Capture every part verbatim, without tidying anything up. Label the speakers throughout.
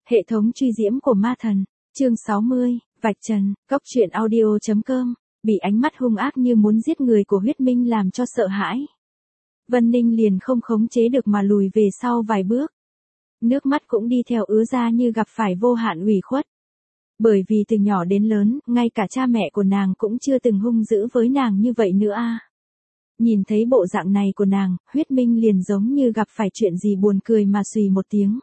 Speaker 1: Hệ thống truy diễm của ma thần, chương sáu mươi, vạch trần, cốc truyện audio chấm com, bị ánh mắt hung ác như muốn giết người của Huyết Minh làm cho sợ hãi. Vân Ninh liền không khống chế được mà lùi về sau vài bước. Nước mắt cũng đi theo ứa ra như gặp phải vô hạn ủy khuất. Bởi vì từ nhỏ đến lớn, ngay cả cha mẹ của nàng cũng chưa từng hung dữ với nàng như vậy nữa a. Nhìn thấy bộ dạng này của nàng, Huyết Minh liền giống như gặp phải chuyện gì buồn cười mà xùy một tiếng.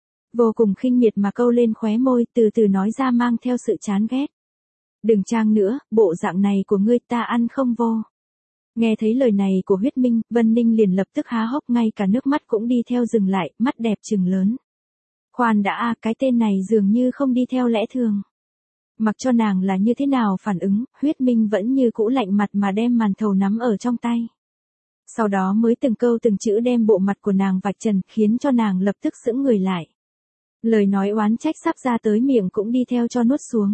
Speaker 1: Vô cùng khinh miệt mà câu lên khóe môi, từ từ nói ra mang theo sự chán ghét. Đừng trang nữa, bộ dạng này của ngươi ta ăn không vô. Nghe thấy lời này của Huyết Minh, Vân Ninh liền lập tức há hốc, ngay cả nước mắt cũng đi theo dừng lại, mắt đẹp trừng lớn. Khoan đã a, cái tên này dường như không đi theo lẽ thường. Mặc cho nàng là như thế nào phản ứng, Huyết Minh vẫn như cũ lạnh mặt mà đem màn thầu nắm ở trong tay. Sau đó mới từng câu từng chữ đem bộ mặt của nàng vạch trần, khiến cho nàng lập tức sững người lại. Lời nói oán trách sắp ra tới miệng cũng đi theo cho nuốt xuống.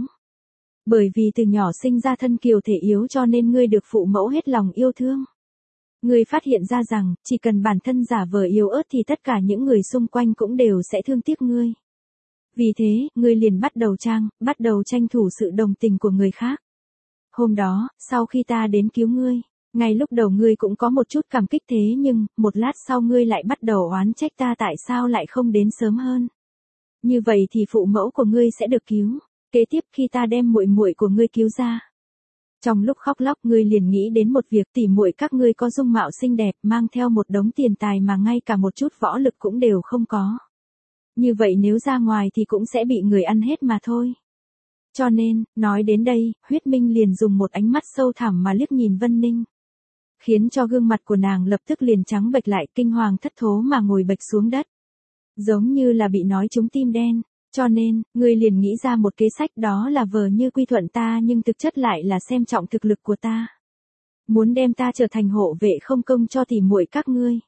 Speaker 1: Bởi vì từ nhỏ sinh ra thân kiều thể yếu cho nên ngươi được phụ mẫu hết lòng yêu thương. Ngươi phát hiện ra rằng, chỉ cần bản thân giả vờ yếu ớt thì tất cả những người xung quanh cũng đều sẽ thương tiếc ngươi. Vì thế, ngươi liền bắt đầu trang, bắt đầu tranh thủ sự đồng tình của người khác. Hôm đó, sau khi ta đến cứu ngươi, ngay lúc đầu ngươi cũng có một chút cảm kích, thế nhưng, một lát sau ngươi lại bắt đầu oán trách ta tại sao lại không đến sớm hơn. Như vậy thì phụ mẫu của ngươi sẽ được cứu. Kế tiếp khi ta đem muội muội của ngươi cứu ra. Trong lúc khóc lóc ngươi liền nghĩ đến một việc, tỉ muội các ngươi có dung mạo xinh đẹp, mang theo một đống tiền tài mà ngay cả một chút võ lực cũng đều không có. Như vậy nếu ra ngoài thì cũng sẽ bị người ăn hết mà thôi. Cho nên, nói đến đây, Huyết Minh liền dùng một ánh mắt sâu thẳm mà liếc nhìn Vân Ninh. Khiến cho gương mặt của nàng lập tức liền trắng bệch lại, kinh hoàng thất thố mà ngồi bệch xuống đất. Giống như là bị nói trúng tim đen. Cho nên, ngươi liền nghĩ ra một kế sách, đó là vờ như quy thuận ta nhưng thực chất lại là xem trọng thực lực của ta. Muốn đem ta trở thành hộ vệ không công cho tỉ muội các ngươi.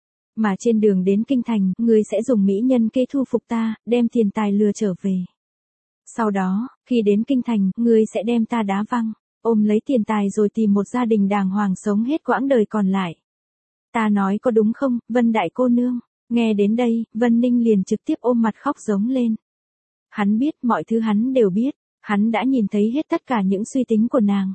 Speaker 1: Mà trên đường đến kinh thành, ngươi sẽ dùng mỹ nhân kế thu phục ta, đem tiền tài lừa trở về. Sau đó, khi đến kinh thành, ngươi sẽ đem ta đá văng, ôm lấy tiền tài rồi tìm một gia đình đàng hoàng sống hết quãng đời còn lại. Ta nói có đúng không, Vân đại cô nương? Nghe đến đây, Vân Ninh liền trực tiếp ôm mặt khóc giống lên. Hắn biết, mọi thứ hắn đều biết, hắn đã nhìn thấy hết tất cả những suy tính của nàng.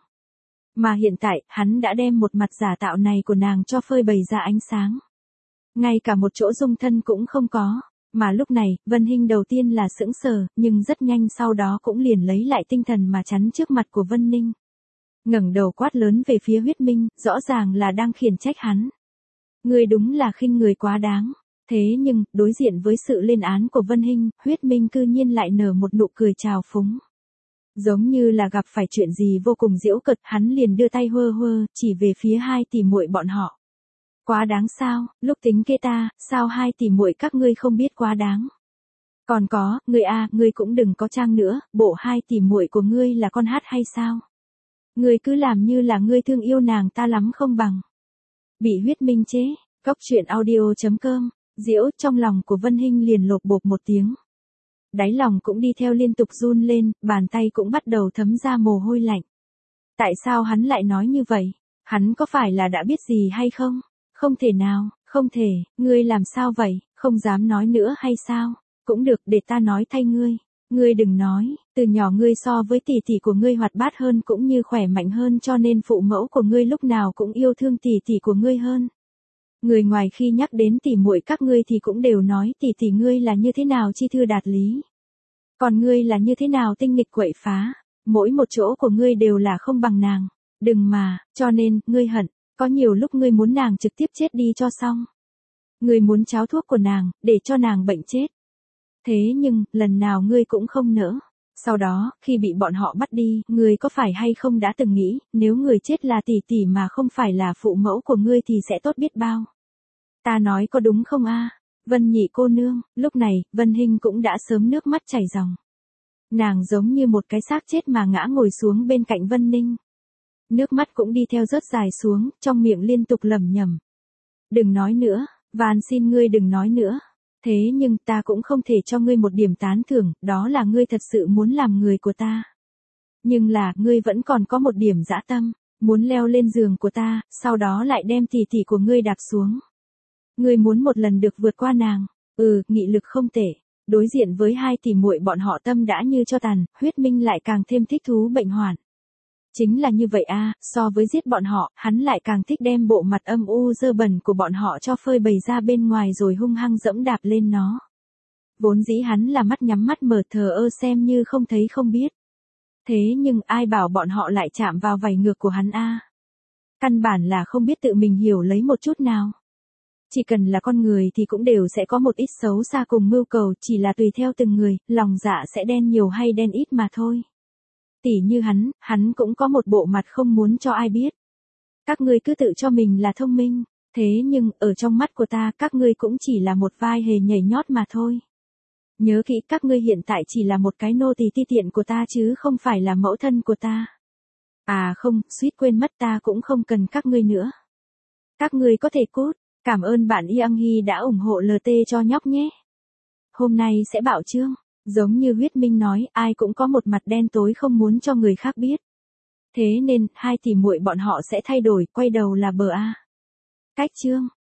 Speaker 1: Mà hiện tại, hắn đã đem một mặt giả tạo này của nàng cho phơi bày ra ánh sáng. Ngay cả một chỗ dung thân cũng không có, mà lúc này, Vân Hinh đầu tiên là sững sờ, nhưng rất nhanh sau đó cũng liền lấy lại tinh thần mà chắn trước mặt của Vân Ninh. Ngẩng đầu quát lớn về phía Huyết Minh, rõ ràng là đang khiển trách hắn. Ngươi đúng là khinh người quá đáng. Thế nhưng, đối diện với sự lên án của Vân Hinh, Huyết Minh cư nhiên lại nở một nụ cười trào phúng. Giống như là gặp phải chuyện gì vô cùng giễu cợt, hắn liền đưa tay huơ huơ, chỉ về phía hai tỷ muội bọn họ. Quá đáng sao, lúc tính kê ta, sao hai tỷ muội các ngươi không biết quá đáng. Còn có, ngươi a, ngươi cũng đừng có trang nữa, bộ hai tỷ muội của ngươi là con hát hay sao? Ngươi cứ làm như là ngươi thương yêu nàng ta lắm không bằng. Bị Huyết Minh chế, cốc truyện audio chấm com. Diễu, trong lòng của Vân Hinh liền lột bột một tiếng. Đáy lòng cũng đi theo liên tục run lên, bàn tay cũng bắt đầu thấm ra mồ hôi lạnh. Tại sao hắn lại nói như vậy? Hắn có phải là đã biết gì hay không? Không thể nào, không thể, ngươi làm sao vậy, không dám nói nữa hay sao? Cũng được, để ta nói thay ngươi. Ngươi đừng nói, từ nhỏ ngươi so với tỷ tỷ của ngươi hoạt bát hơn cũng như khỏe mạnh hơn, cho nên phụ mẫu của ngươi lúc nào cũng yêu thương tỷ tỷ của ngươi hơn. Người ngoài khi nhắc đến tỷ muội các ngươi thì cũng đều nói tỷ tỷ ngươi là như thế nào chi thư đạt lý. Còn ngươi là như thế nào tinh nghịch quậy phá, mỗi một chỗ của ngươi đều là không bằng nàng. Đừng mà, cho nên, ngươi hận, có nhiều lúc ngươi muốn nàng trực tiếp chết đi cho xong. Ngươi muốn cháo thuốc của nàng, để cho nàng bệnh chết. Thế nhưng, lần nào ngươi cũng không nỡ. Sau đó, khi bị bọn họ bắt đi, ngươi có phải hay không đã từng nghĩ, nếu người chết là tỷ tỷ mà không phải là phụ mẫu của ngươi thì sẽ tốt biết bao. Ta nói có đúng không a? Vân nhị cô nương, lúc này, Vân Hinh cũng đã sớm nước mắt chảy ròng. Nàng giống như một cái xác chết mà ngã ngồi xuống bên cạnh Vân Ninh. Nước mắt cũng đi theo rớt dài xuống, trong miệng liên tục lẩm nhẩm. Đừng nói nữa, van xin ngươi đừng nói nữa. Thế nhưng ta cũng không thể cho ngươi một điểm tán thưởng, đó là ngươi thật sự muốn làm người của ta. Nhưng là, ngươi vẫn còn có một điểm dã tâm, muốn leo lên giường của ta, sau đó lại đem tỷ tỷ của ngươi đạp xuống. Ngươi muốn một lần được vượt qua nàng, ừ, nghị lực không tệ, Đối diện với hai tỷ muội bọn họ tâm đã như tro tàn, Huyết Minh lại càng thêm thích thú bệnh hoạn. Chính là như vậy a, so với giết bọn họ, hắn lại càng thích đem bộ mặt âm u dơ bẩn của bọn họ cho phơi bày ra bên ngoài rồi hung hăng dẫm đạp lên nó. Vốn dĩ hắn là mắt nhắm mắt mở thờ ơ xem như không thấy không biết. Thế nhưng ai bảo bọn họ lại chạm vào vảy ngược của hắn a? Căn bản là không biết tự mình hiểu lấy một chút nào. Chỉ cần là con người thì cũng đều sẽ có một ít xấu xa cùng mưu cầu, chỉ là tùy theo từng người, lòng dạ sẽ đen nhiều hay đen ít mà thôi. Tỉ như hắn, hắn cũng có một bộ mặt không muốn cho ai biết. Các ngươi cứ tự cho mình là thông minh, thế nhưng ở trong mắt của ta các ngươi cũng chỉ là một vai hề nhảy nhót mà thôi. Nhớ kỹ các ngươi hiện tại chỉ là một cái nô tỳ ti tiện của ta chứ không phải là mẫu thân của ta. À không, suýt quên mất ta cũng không cần các ngươi nữa. Các ngươi có thể cút, cảm ơn bạn Yang Hy đã ủng hộ lờ tê cho nhóc nhé. Hôm nay sẽ bạo chương, giống như Huyết Minh nói, ai cũng có một mặt đen tối không muốn cho người khác biết. Thế nên, hai tỷ muội bọn họ sẽ thay đổi, quay đầu là bờ A. Cách chương